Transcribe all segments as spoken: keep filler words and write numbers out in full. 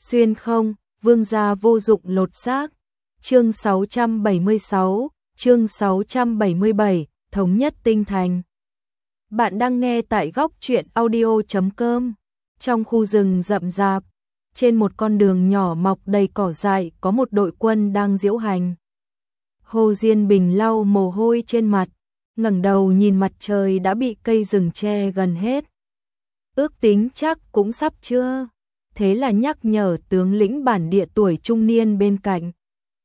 Xuyên không, vương gia vô dụng lột xác. Chương sáu trăm bảy mươi sáu, chương sáu trăm bảy mươi bảy, thống nhất tinh thành. Bạn đang nghe tại góc truyện audio chấm com. Trong khu rừng rậm rạp, trên một con đường nhỏ mọc đầy cỏ dại có một đội quân đang diễu hành. Hồ Diên Bình lau mồ hôi trên mặt, ngẩng đầu nhìn mặt trời đã bị cây rừng che gần hết. Ước tính chắc cũng sắp trưa, thế là nhắc nhở tướng lĩnh bản địa tuổi trung niên bên cạnh.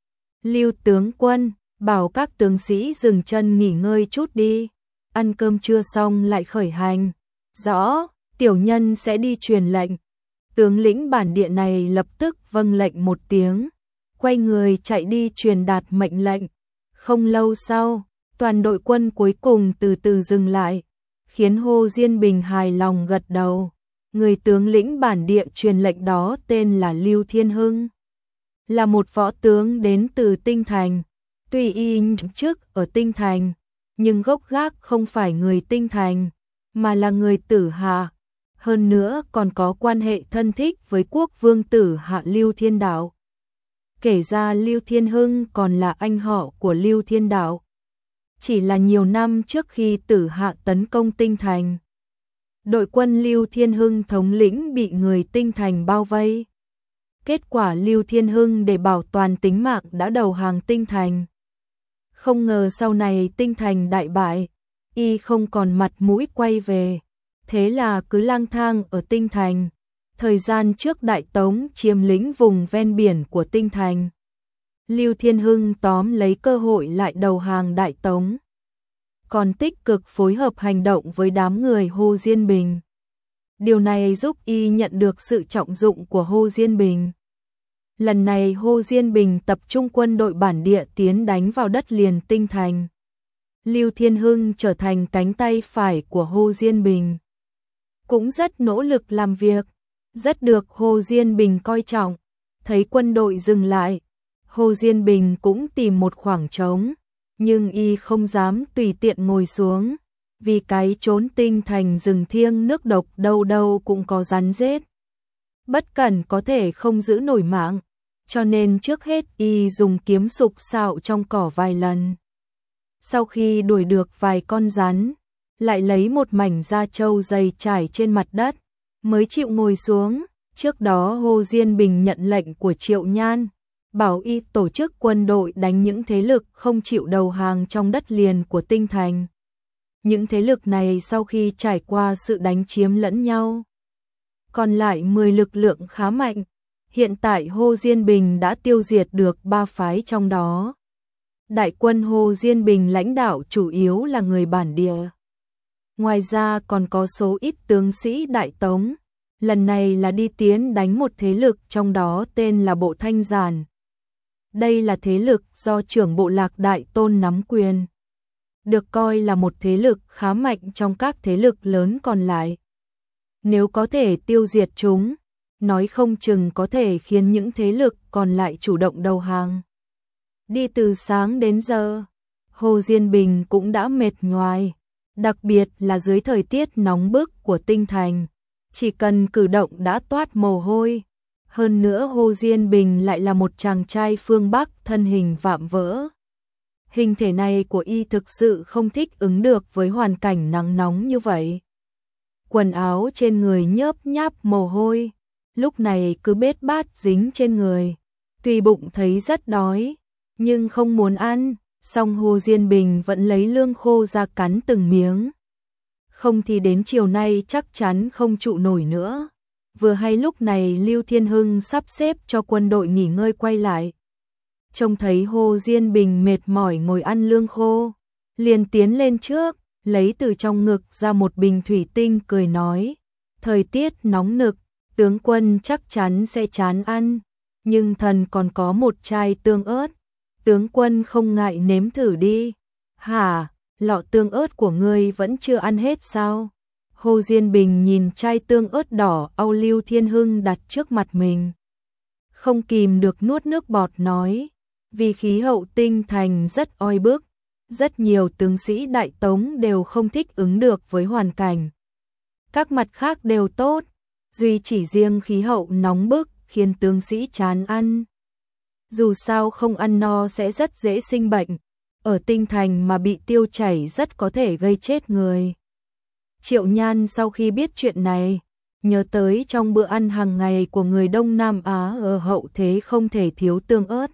Lưu tướng quân, bảo các tướng sĩ dừng chân nghỉ ngơi chút đi, ăn cơm trưa xong lại khởi hành. Rõ, tiểu nhân sẽ đi truyền lệnh. Tướng lĩnh bản địa này lập tức vâng lệnh một tiếng, quay người chạy đi truyền đạt mệnh lệnh. Không lâu sau, toàn đội quân cuối cùng từ từ dừng lại, khiến Hồ Diên Bình hài lòng gật đầu. Người tướng lĩnh bản địa truyền lệnh đó tên là Lưu Thiên Hưng, là một võ tướng đến từ Tinh Thành. Tuy y nhậm chức ở Tinh Thành, nhưng gốc gác không phải người Tinh Thành, mà là người Tử Hạ. Hơn nữa còn có quan hệ thân thích với quốc vương Tử Hạ Lưu Thiên Đạo. Kể ra Lưu Thiên Hưng còn là anh họ của Lưu Thiên Đạo. Chỉ là nhiều năm trước khi Tử Hạ tấn công Tinh Thành, đội quân Lưu Thiên Hưng thống lĩnh bị người Tinh Thành bao vây. Kết quả Lưu Thiên Hưng để bảo toàn tính mạng đã đầu hàng Tinh Thành. Không ngờ sau này Tinh Thành đại bại, y không còn mặt mũi quay về, thế là cứ lang thang ở Tinh Thành. Thời gian trước Đại Tống chiếm lĩnh vùng ven biển của Tinh Thành, Lưu Thiên Hưng tóm lấy cơ hội lại đầu hàng Đại Tống, còn tích cực phối hợp hành động với đám người Hồ Diên Bình. Điều này giúp y nhận được sự trọng dụng của Hồ Diên Bình. Lần này Hồ Diên Bình tập trung quân đội bản địa tiến đánh vào đất liền Tinh Thành. Lưu Thiên Hưng trở thành cánh tay phải của Hồ Diên Bình, cũng rất nỗ lực làm việc, rất được Hồ Diên Bình coi trọng. Thấy quân đội dừng lại, Hồ Diên Bình cũng tìm một khoảng trống, nhưng y không dám tùy tiện ngồi xuống, vì cái chốn Tinh Thành rừng thiêng nước độc đâu đâu cũng có rắn rết. Bất cẩn có thể không giữ nổi mạng, cho nên trước hết y dùng kiếm sục sạo trong cỏ vài lần. Sau khi đuổi được vài con rắn, lại lấy một mảnh da trâu dày trải trên mặt đất, mới chịu ngồi xuống. Trước đó Hồ Diên Bình nhận lệnh của Triệu Nhan, bảo y tổ chức quân đội đánh những thế lực không chịu đầu hàng trong đất liền của Tinh Thành. Những thế lực này sau khi trải qua sự đánh chiếm lẫn nhau, còn lại mười lực lượng khá mạnh. Hiện tại Hồ Diên Bình đã tiêu diệt được ba phái trong đó. Đại quân Hồ Diên Bình lãnh đạo chủ yếu là người bản địa. Ngoài ra còn có số ít tướng sĩ Đại Tống. Lần này là đi tiến đánh một thế lực trong đó tên là Bộ Thanh Giản. Đây là thế lực do trưởng bộ lạc Đại Tôn nắm quyền, được coi là một thế lực khá mạnh trong các thế lực lớn còn lại. Nếu có thể tiêu diệt chúng, nói không chừng có thể khiến những thế lực còn lại chủ động đầu hàng. Đi từ sáng đến giờ, Hồ Diên Bình cũng đã mệt nhoài, đặc biệt là dưới thời tiết nóng bức của Tinh Thành, chỉ cần cử động đã toát mồ hôi. Hơn nữa Hồ Diên Bình lại là một chàng trai phương Bắc thân hình vạm vỡ. Hình thể này của y thực sự không thích ứng được với hoàn cảnh nắng nóng như vậy. Quần áo trên người nhớp nháp mồ hôi, lúc này cứ bết bát dính trên người. Tuy bụng thấy rất đói, nhưng không muốn ăn, song Hồ Diên Bình vẫn lấy lương khô ra cắn từng miếng. Không thì đến chiều nay chắc chắn không trụ nổi nữa. Vừa hay lúc này Lưu Thiên Hưng sắp xếp cho quân đội nghỉ ngơi quay lại. Trông thấy Hồ Diên Bình mệt mỏi ngồi ăn lương khô, liền tiến lên trước, lấy từ trong ngực ra một bình thủy tinh cười nói: thời tiết nóng nực, tướng quân chắc chắn sẽ chán ăn, nhưng thần còn có một chai tương ớt, tướng quân không ngại nếm thử đi. Hả, lọ tương ớt của ngươi vẫn chưa ăn hết sao? Hồ Diên Bình nhìn chai tương ớt đỏ Âu Lưu Thiên Hưng đặt trước mặt mình, không kìm được nuốt nước bọt nói: vì khí hậu Tinh Thành rất oi bức, rất nhiều tướng sĩ Đại Tống đều không thích ứng được với hoàn cảnh. Các mặt khác đều tốt, duy chỉ riêng khí hậu nóng bức khiến tướng sĩ chán ăn. Dù sao không ăn no sẽ rất dễ sinh bệnh, ở tinh thành mà bị tiêu chảy rất có thể gây chết người. Triệu Nhan sau khi biết chuyện này, nhớ tới trong bữa ăn hàng ngày của người Đông Nam Á ở hậu thế không thể thiếu tương ớt.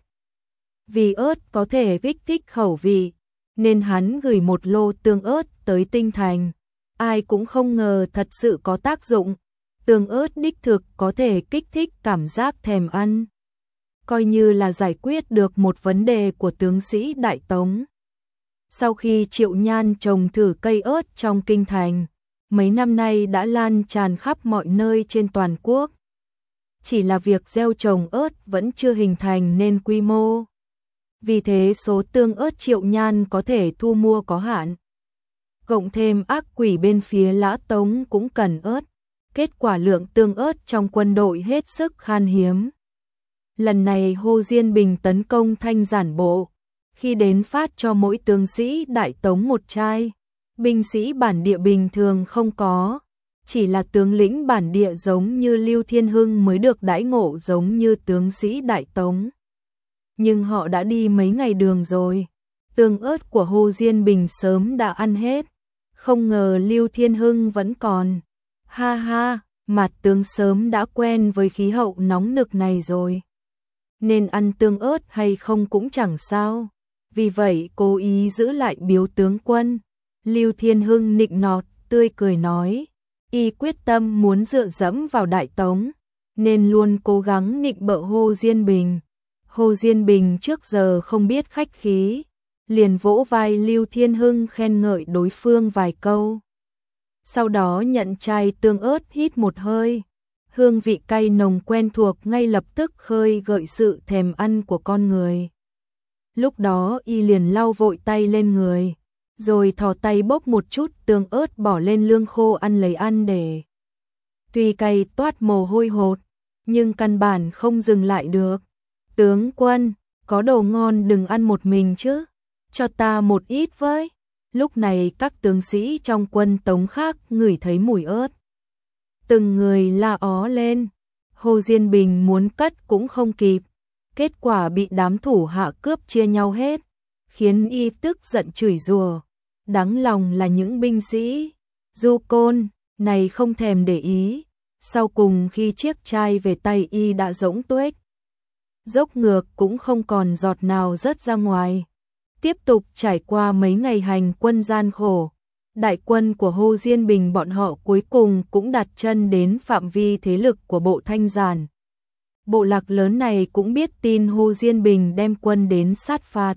Vì ớt có thể kích thích khẩu vị, nên hắn gửi một lô tương ớt tới tinh thành. Ai cũng không ngờ thật sự có tác dụng. Tương ớt đích thực có thể kích thích cảm giác thèm ăn. Coi như là giải quyết được một vấn đề của tướng sĩ Đại Tống. Sau khi Triệu Nhan trồng thử cây ớt trong kinh thành, mấy năm nay đã lan tràn khắp mọi nơi trên toàn quốc. Chỉ là việc gieo trồng ớt vẫn chưa hình thành nên quy mô. Vì thế số tương ớt Triệu Nhan có thể thu mua có hạn. Cộng thêm ác quỷ bên phía Lã Tống cũng cần ớt. Kết quả lượng tương ớt trong quân đội hết sức khan hiếm. Lần này Hồ Diên Bình tấn công Thanh Giản Bộ. Khi đến phát cho mỗi tướng sĩ Đại Tống một chai. Binh sĩ bản địa bình thường không có. Chỉ là tướng lĩnh bản địa giống như Lưu Thiên Hưng mới được đãi ngộ giống như tướng sĩ Đại Tống. Nhưng họ đã đi mấy ngày đường rồi. Tương ớt của Hồ Diên Bình sớm đã ăn hết. Không ngờ Lưu Thiên Hưng vẫn còn. Ha ha, mặt tướng sớm đã quen với khí hậu nóng nực này rồi. Nên ăn tương ớt hay không cũng chẳng sao. Vì vậy cố ý giữ lại biếu tướng quân. Lưu Thiên Hưng nịnh nọt, tươi cười nói. Y quyết tâm muốn dựa dẫm vào Đại Tống. Nên luôn cố gắng nịnh bợ Hồ Diên Bình. Hồ Diên Bình trước giờ không biết khách khí. Liền vỗ vai Lưu Thiên Hưng khen ngợi đối phương vài câu. Sau đó nhận chai tương ớt hít một hơi. Hương vị cay nồng quen thuộc ngay lập tức khơi gợi sự thèm ăn của con người. Lúc đó y liền lau vội tay lên người. Rồi thò tay bốc một chút tương ớt bỏ lên lương khô ăn lấy ăn để. Tuy cay toát mồ hôi hột, nhưng căn bản không dừng lại được. Tướng quân, có đồ ngon đừng ăn một mình chứ. Cho ta một ít với. Lúc này các tướng sĩ trong quân Tống khác ngửi thấy mùi ớt. Từng người la ó lên. Hồ Diên Bình muốn cất cũng không kịp. Kết quả bị đám thủ hạ cướp chia nhau hết. Khiến y tức giận chửi rủa. Đáng lòng là những binh sĩ Du Côn này không thèm để ý. Sau cùng khi chiếc chai về tay y đã rỗng tuếch. Dốc ngược cũng không còn giọt nào rớt ra ngoài. Tiếp tục trải qua mấy ngày hành quân gian khổ, đại quân của Hồ Diên Bình bọn họ cuối cùng cũng đặt chân đến phạm vi thế lực của bộ Thanh Giản. Bộ lạc lớn này cũng biết tin Hồ Diên Bình đem quân đến sát phạt.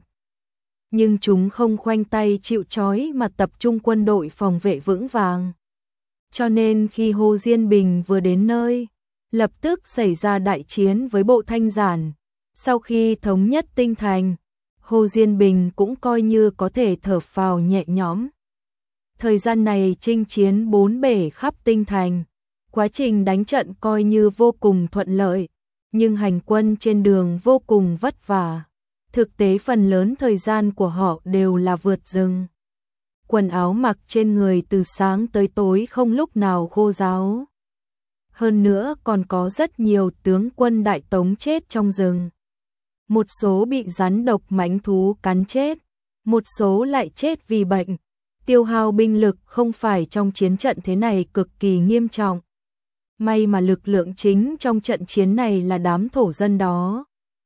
Nhưng chúng không khoanh tay chịu trói mà tập trung quân đội phòng vệ vững vàng. Cho nên khi Hồ Diên Bình vừa đến nơi, lập tức xảy ra đại chiến với bộ Thanh Giản. Sau khi thống nhất tinh thành, Hồ Diên Bình cũng coi như có thể thở phào nhẹ nhõm. Thời gian này chinh chiến bốn bể khắp tinh thành, quá trình đánh trận coi như vô cùng thuận lợi, nhưng hành quân trên đường vô cùng vất vả. Thực tế phần lớn thời gian của họ đều là vượt rừng. Quần áo mặc trên người từ sáng tới tối không lúc nào khô ráo. Hơn nữa còn có rất nhiều tướng quân Đại Tống chết trong rừng. Một số bị rắn độc mãnh thú cắn chết, một số lại chết vì bệnh. Tiêu hao binh lực không phải trong chiến trận thế này cực kỳ nghiêm trọng. May mà lực lượng chính trong trận chiến này là đám thổ dân đó.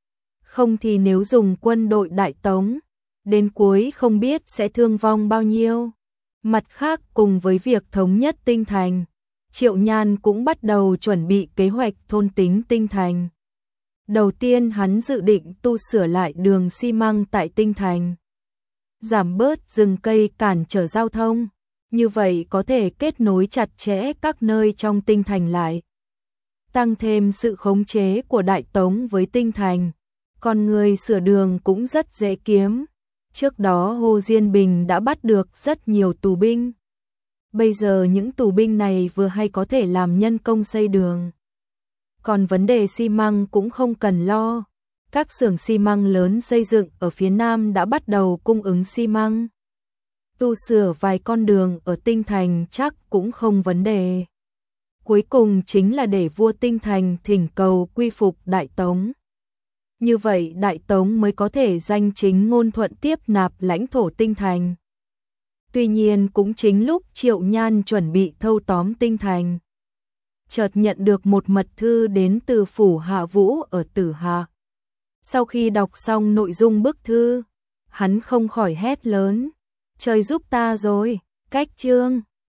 Không thì nếu dùng quân đội Đại Tống, đến cuối không biết sẽ thương vong bao nhiêu. Mặt khác cùng với việc thống nhất tinh thành, Triệu Nhan cũng bắt đầu chuẩn bị kế hoạch thôn tính tinh thành. Đầu tiên hắn dự định tu sửa lại đường xi măng tại tinh thành. Giảm bớt rừng cây cản trở giao thông, như vậy có thể kết nối chặt chẽ các nơi trong tinh thành lại. Tăng thêm sự khống chế của Đại Tống với tinh thành, con người sửa đường cũng rất dễ kiếm. Trước đó Hồ Diên Bình đã bắt được rất nhiều tù binh. Bây giờ những tù binh này vừa hay có thể làm nhân công xây đường. Còn vấn đề xi măng cũng không cần lo. Các xưởng xi măng lớn xây dựng ở phía Nam đã bắt đầu cung ứng xi măng. Tu sửa vài con đường ở tinh thành chắc cũng không vấn đề. cuối cùng chính là để vua Tinh Thành thỉnh cầu quy phục Đại Tống. Như vậy Đại Tống mới có thể danh chính ngôn thuận tiếp nạp lãnh thổ Tinh Thành. Tuy nhiên cũng chính lúc Triệu Nhan chuẩn bị thâu tóm Tinh Thành, chợt nhận được một mật thư đến từ phủ Hạ Vũ ở Tử Hà. Sau khi đọc xong nội dung bức thư, hắn không khỏi hét lớn, trời giúp ta rồi, cách chương.